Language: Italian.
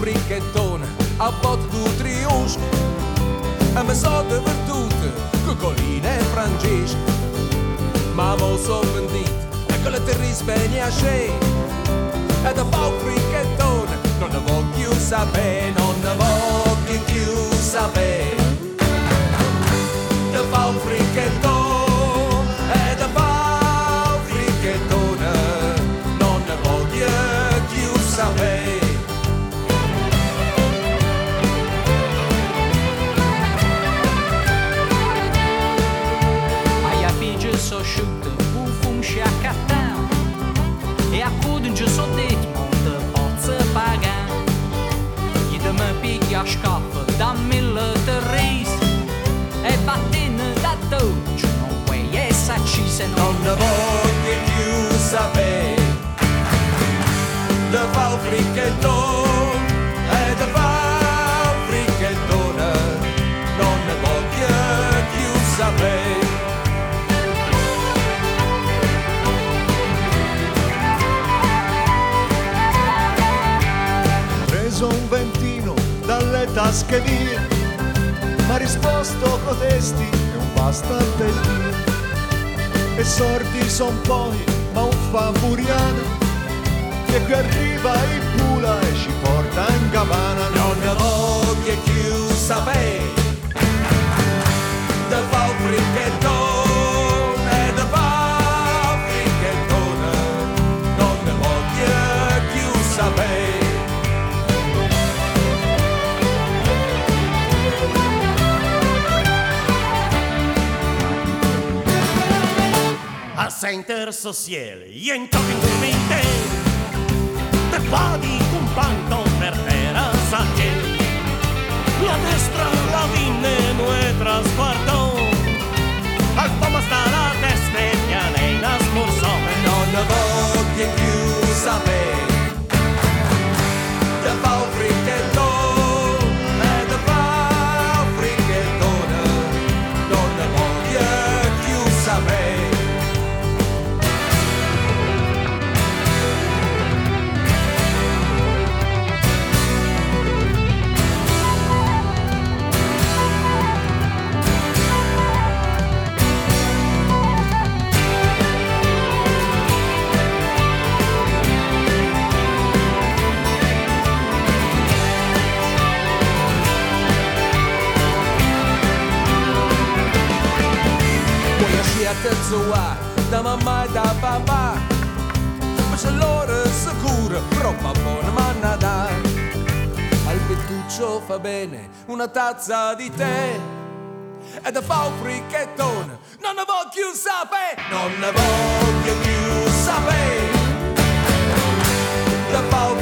fricchettone a botte du triosco e mi so divertute con colline e frangesche. Ma mo so pentito e con le terre spegne a sce e da fa un fricchettone non ne voglio sapere, non ne voglio più sapere. Da fa un fricchettone e da fa un fricchettone non ne voglio più sapere. So asciutto, un funci a cattano e a cuden giù so detto monte pozza pagano. Gli da me picchia scappa da mille terris e battene da dolce non vuoi esserci se non ne voglio più sapere. Da fa un fricchettone e da fa un fricchettone non ne voglio più sapere. Un ventino dalle tasche mie, m'ha risposto cotesti e un basta del Dio. E sordi son poi, ma un famburiano che qui arriva in pula e ci porta in cabana. Non ne voglio più sapere. Da fa un fricchettone, da fa un fricchettone non ne voglio più sapere. A senter sociale, ien talking to me te vadi un panto per terra sacche. La destra la vinne nuestra sguardo. Al fama sta la testa e piane in asmorsome. Non ne voglio più sapere. Da fa un fricchettone e da fa un fricchettone non ne voglio più sapere. A terzo A, da mamma e da papà, ma c'è l'ora sicura, troppa buona manna da. Al pettuccio fa bene una tazza di tè e da fa un fricchettone, non ne voglio più sapere, non ne voglio più sapere. Da fa un